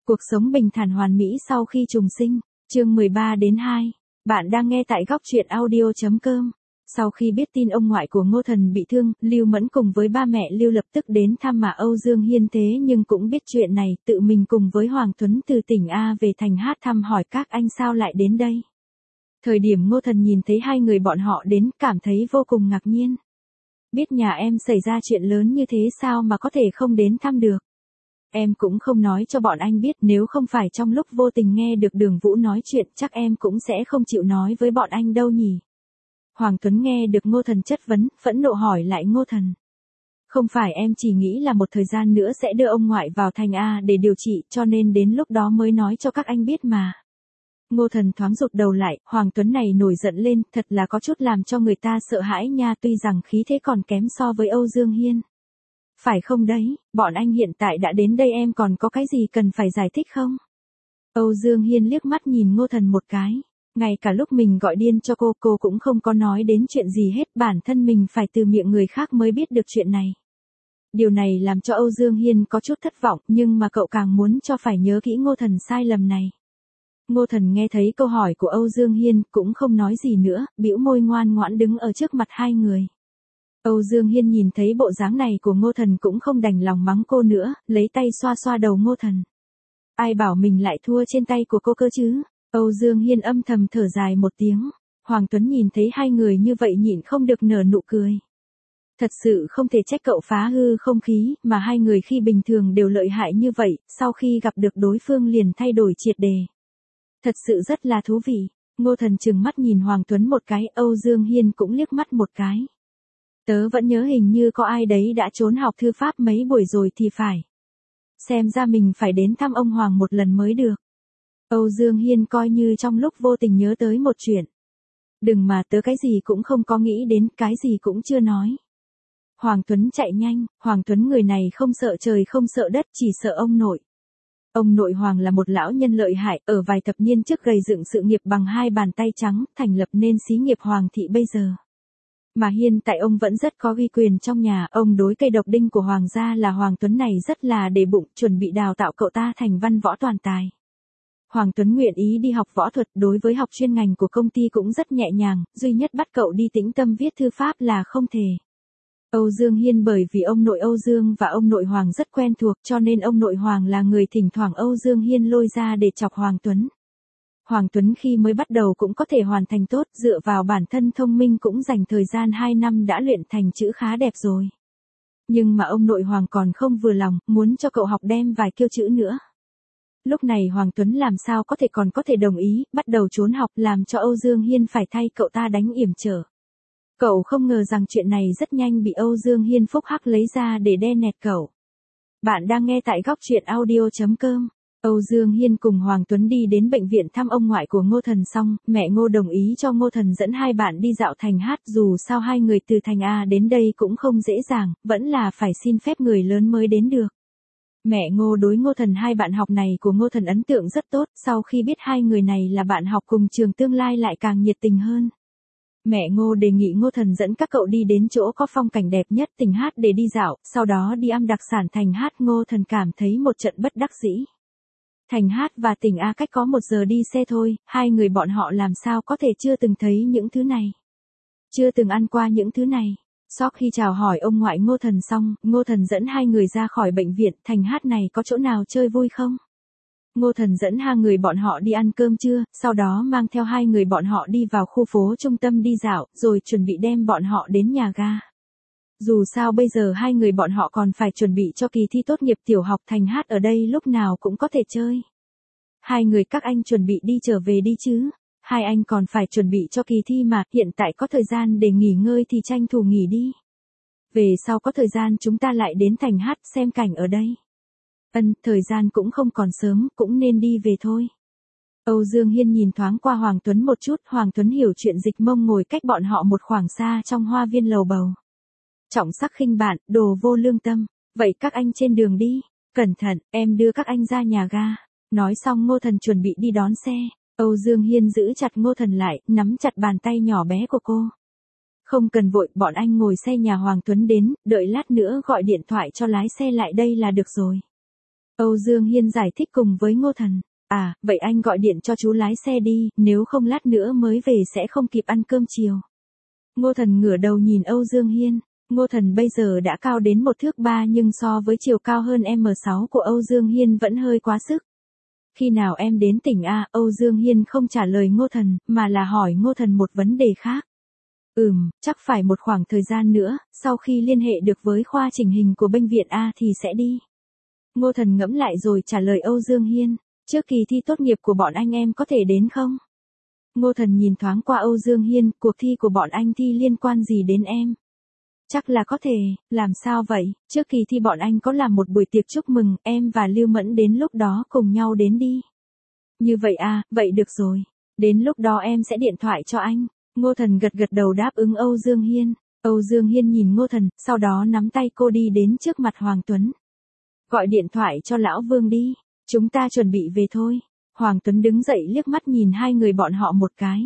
Cuộc sống bình thản hoàn mỹ sau khi trùng sinh. Chương 13-2. Bạn đang nghe tại góc truyện audio.com. Sau khi biết tin ông ngoại của Ngô Thần bị thương, Lưu Mẫn cùng với ba mẹ Lưu lập tức đến thăm mà Âu Dương Hiên, thế nhưng cũng biết chuyện này, tự mình cùng với Hoàng Tuấn từ tỉnh A về thành Hát thăm hỏi các anh sao lại đến đây. Thời điểm Ngô Thần nhìn thấy hai người bọn họ đến, cảm thấy vô cùng ngạc nhiên. Biết nhà em xảy ra chuyện lớn như thế sao mà có thể không đến thăm được. Em cũng không nói cho bọn anh biết, nếu không phải trong lúc vô tình nghe được Đường Vũ nói chuyện chắc em cũng sẽ không chịu nói với bọn anh đâu nhỉ. Hoàng Tuấn nghe được Ngô Thần chất vấn, phẫn nộ hỏi lại Ngô Thần. Không phải em chỉ nghĩ là một thời gian nữa sẽ đưa ông ngoại vào thành A để điều trị, cho nên đến lúc đó mới nói cho các anh biết mà. Ngô Thần thoáng rụt đầu lại, Hoàng Tuấn này nổi giận lên, thật là có chút làm cho người ta sợ hãi nha, tuy rằng khí thế còn kém so với Âu Dương Hiên. Phải không đấy, bọn anh hiện tại đã đến đây, em còn có cái gì cần phải giải thích không? Âu Dương Hiên liếc mắt nhìn Ngô Thần một cái. Ngay cả lúc mình gọi điên cho cô cũng không có nói đến chuyện gì hết, bản thân mình phải từ miệng người khác mới biết được chuyện này. Điều này làm cho Âu Dương Hiên có chút thất vọng, nhưng mà cậu càng muốn cho phải nhớ kỹ Ngô Thần sai lầm này. Ngô Thần nghe thấy câu hỏi của Âu Dương Hiên cũng không nói gì nữa, bĩu môi ngoan ngoãn đứng ở trước mặt hai người. Âu Dương Hiên nhìn thấy bộ dáng này của Ngô Thần cũng không đành lòng mắng cô nữa, lấy tay xoa xoa đầu Ngô Thần. Ai bảo mình lại thua trên tay của cô cơ chứ? Âu Dương Hiên âm thầm thở dài một tiếng. Hoàng Tuấn nhìn thấy hai người như vậy nhịn không được nở nụ cười. Thật sự không thể trách cậu phá hư không khí, mà hai người khi bình thường đều lợi hại như vậy, sau khi gặp được đối phương liền thay đổi triệt đề. Thật sự rất là thú vị. Ngô Thần trừng mắt nhìn Hoàng Tuấn một cái, Âu Dương Hiên cũng liếc mắt một cái. Tớ vẫn nhớ hình như có ai đấy đã trốn học thư pháp mấy buổi rồi thì phải. Xem ra mình phải đến thăm ông Hoàng một lần mới được. Âu Dương Hiên coi như trong lúc vô tình nhớ tới một chuyện. Đừng mà, tớ cái gì cũng không có nghĩ đến, cái gì cũng chưa nói. Hoàng Tuấn chạy nhanh, Hoàng Tuấn người này không sợ trời không sợ đất, chỉ sợ ông nội. Ông nội Hoàng là một lão nhân lợi hại, ở vài thập niên trước gây dựng sự nghiệp bằng hai bàn tay trắng, thành lập nên xí nghiệp Hoàng thị bây giờ. Mà hiện tại ông vẫn rất có uy quyền trong nhà, ông đối cây độc đinh của Hoàng gia là Hoàng Tuấn này rất là để bụng, chuẩn bị đào tạo cậu ta thành văn võ toàn tài. Hoàng Tuấn nguyện ý đi học võ thuật, đối với học chuyên ngành của công ty cũng rất nhẹ nhàng, duy nhất bắt cậu đi tĩnh tâm viết thư pháp là không thể. Âu Dương Hiên bởi vì ông nội Âu Dương và ông nội Hoàng rất quen thuộc, cho nên ông nội Hoàng là người thỉnh thoảng Âu Dương Hiên lôi ra để chọc Hoàng Tuấn. Hoàng Tuấn khi mới bắt đầu cũng có thể hoàn thành tốt, dựa vào bản thân thông minh cũng dành thời gian 2 năm đã luyện thành chữ khá đẹp rồi. Nhưng mà ông nội Hoàng còn không vừa lòng, muốn cho cậu học đem vài kiêu chữ nữa. Lúc này Hoàng Tuấn làm sao còn có thể đồng ý, bắt đầu trốn học, làm cho Âu Dương Hiên phải thay cậu ta đánh yểm trở. Cậu không ngờ rằng chuyện này rất nhanh bị Âu Dương Hiên phúc hắc lấy ra để đe nẹt cậu. Bạn đang nghe tại góc truyện audio.com. Âu Dương Hiên cùng Hoàng Tuấn đi đến bệnh viện thăm ông ngoại của Ngô Thần xong, mẹ Ngô đồng ý cho Ngô Thần dẫn hai bạn đi dạo thành Hát, dù sao hai người từ thành A đến đây cũng không dễ dàng, vẫn là phải xin phép người lớn mới đến được. Mẹ Ngô đối Ngô Thần hai bạn học này của Ngô Thần ấn tượng rất tốt, sau khi biết hai người này là bạn học cùng trường tương lai lại càng nhiệt tình hơn. Mẹ Ngô đề nghị Ngô Thần dẫn các cậu đi đến chỗ có phong cảnh đẹp nhất tỉnh Hát để đi dạo, sau đó đi ăn đặc sản thành Hát. Ngô Thần cảm thấy một trận bất đắc dĩ. Thành Hát và tỉnh A cách có 1 giờ đi xe thôi, hai người bọn họ làm sao có thể chưa từng thấy những thứ này. Chưa từng ăn qua những thứ này. Sau khi chào hỏi ông ngoại Ngô Thần xong, Ngô Thần dẫn hai người ra khỏi bệnh viện, thành Hát này có chỗ nào chơi vui không? Ngô Thần dẫn hai người bọn họ đi ăn cơm trưa, sau đó mang theo hai người bọn họ đi vào khu phố trung tâm đi dạo, rồi chuẩn bị đem bọn họ đến nhà ga. Dù sao bây giờ hai người bọn họ còn phải chuẩn bị cho kỳ thi tốt nghiệp tiểu học, thành Hát ở đây lúc nào cũng có thể chơi. Hai người các anh chuẩn bị đi trở về đi chứ? Hai anh còn phải chuẩn bị cho kỳ thi mà, hiện tại có thời gian để nghỉ ngơi thì tranh thủ nghỉ đi. Về sau có thời gian chúng ta lại đến thành Hát xem cảnh ở đây. Thời gian cũng không còn sớm, cũng nên đi về thôi. Âu Dương Hiên nhìn thoáng qua Hoàng Tuấn một chút, Hoàng Tuấn hiểu chuyện, dịch mông ngồi cách bọn họ một khoảng xa trong hoa viên lầu bầu. Trọng sắc khinh bạn, đồ vô lương tâm, vậy các anh trên đường đi, cẩn thận, em đưa các anh ra nhà ga. Nói xong Ngô Thần chuẩn bị đi đón xe, Âu Dương Hiên giữ chặt Ngô Thần lại, nắm chặt bàn tay nhỏ bé của cô. Không cần vội, bọn anh ngồi xe nhà Hoàng Tuấn đến, đợi lát nữa gọi điện thoại cho lái xe lại đây là được rồi. Âu Dương Hiên giải thích cùng với Ngô Thần. À, vậy anh gọi điện cho chú lái xe đi, nếu không lát nữa mới về sẽ không kịp ăn cơm chiều. Ngô Thần ngửa đầu nhìn Âu Dương Hiên. Ngô Thần bây giờ đã cao đến 1 thước 3 nhưng so với chiều cao hơn M6 của Âu Dương Hiên vẫn hơi quá sức. Khi nào em đến tỉnh A? Âu Dương Hiên không trả lời Ngô Thần, mà là hỏi Ngô Thần một vấn đề khác. Chắc phải một khoảng thời gian nữa, sau khi liên hệ được với khoa chỉnh hình của bệnh viện A thì sẽ đi. Ngô Thần ngẫm lại rồi trả lời Âu Dương Hiên, trước kỳ thi tốt nghiệp của bọn anh em có thể đến không? Ngô Thần nhìn thoáng qua Âu Dương Hiên, cuộc thi của bọn anh thi liên quan gì đến em? Chắc là có thể, làm sao vậy, trước kỳ thi bọn anh có làm một buổi tiệc chúc mừng, em và Lưu Mẫn đến lúc đó cùng nhau đến đi. Như vậy à, vậy được rồi, đến lúc đó em sẽ điện thoại cho anh. Ngô Thần gật gật đầu đáp ứng Âu Dương Hiên. Âu Dương Hiên nhìn Ngô Thần, sau đó nắm tay cô đi đến trước mặt Hoàng Tuấn. Gọi điện thoại cho Lão Vương đi, chúng ta chuẩn bị về thôi. Hoàng Tuấn đứng dậy liếc mắt nhìn hai người bọn họ một cái.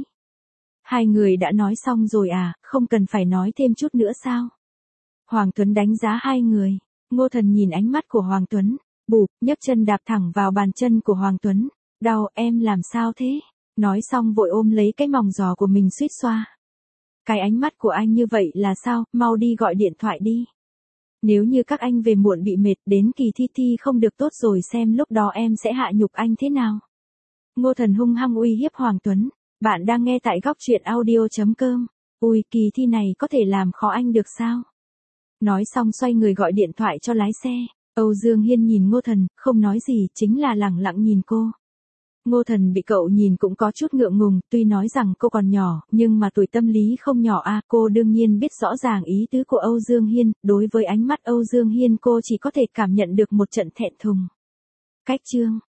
Hai người đã nói xong rồi à, không cần phải nói thêm chút nữa sao? Hoàng Tuấn đánh giá hai người. Ngô Thần nhìn ánh mắt của Hoàng Tuấn, bụp, nhấc chân đạp thẳng vào bàn chân của Hoàng Tuấn. Đau, em làm sao thế? Nói xong vội ôm lấy cái mòng giò của mình suýt xoa. Cái ánh mắt của anh như vậy là sao, mau đi gọi điện thoại đi. Nếu như các anh về muộn bị mệt đến kỳ thi không được tốt rồi xem lúc đó em sẽ hạ nhục anh thế nào. Ngô Thần hung hăng uy hiếp Hoàng Tuấn. Bạn đang nghe tại góc truyện audio.com. Ui, kỳ thi này có thể làm khó anh được sao? Nói xong xoay người gọi điện thoại cho lái xe. Âu Dương Hiên nhìn Ngô Thần, không nói gì, chính là lẳng lặng nhìn cô. Ngô Thần bị cậu nhìn cũng có chút ngượng ngùng, tuy nói rằng cô còn nhỏ, nhưng mà tuổi tâm lý không nhỏ à, cô đương nhiên biết rõ ràng ý tứ của Âu Dương Hiên, đối với ánh mắt Âu Dương Hiên cô chỉ có thể cảm nhận được một trận thẹn thùng. Cách chương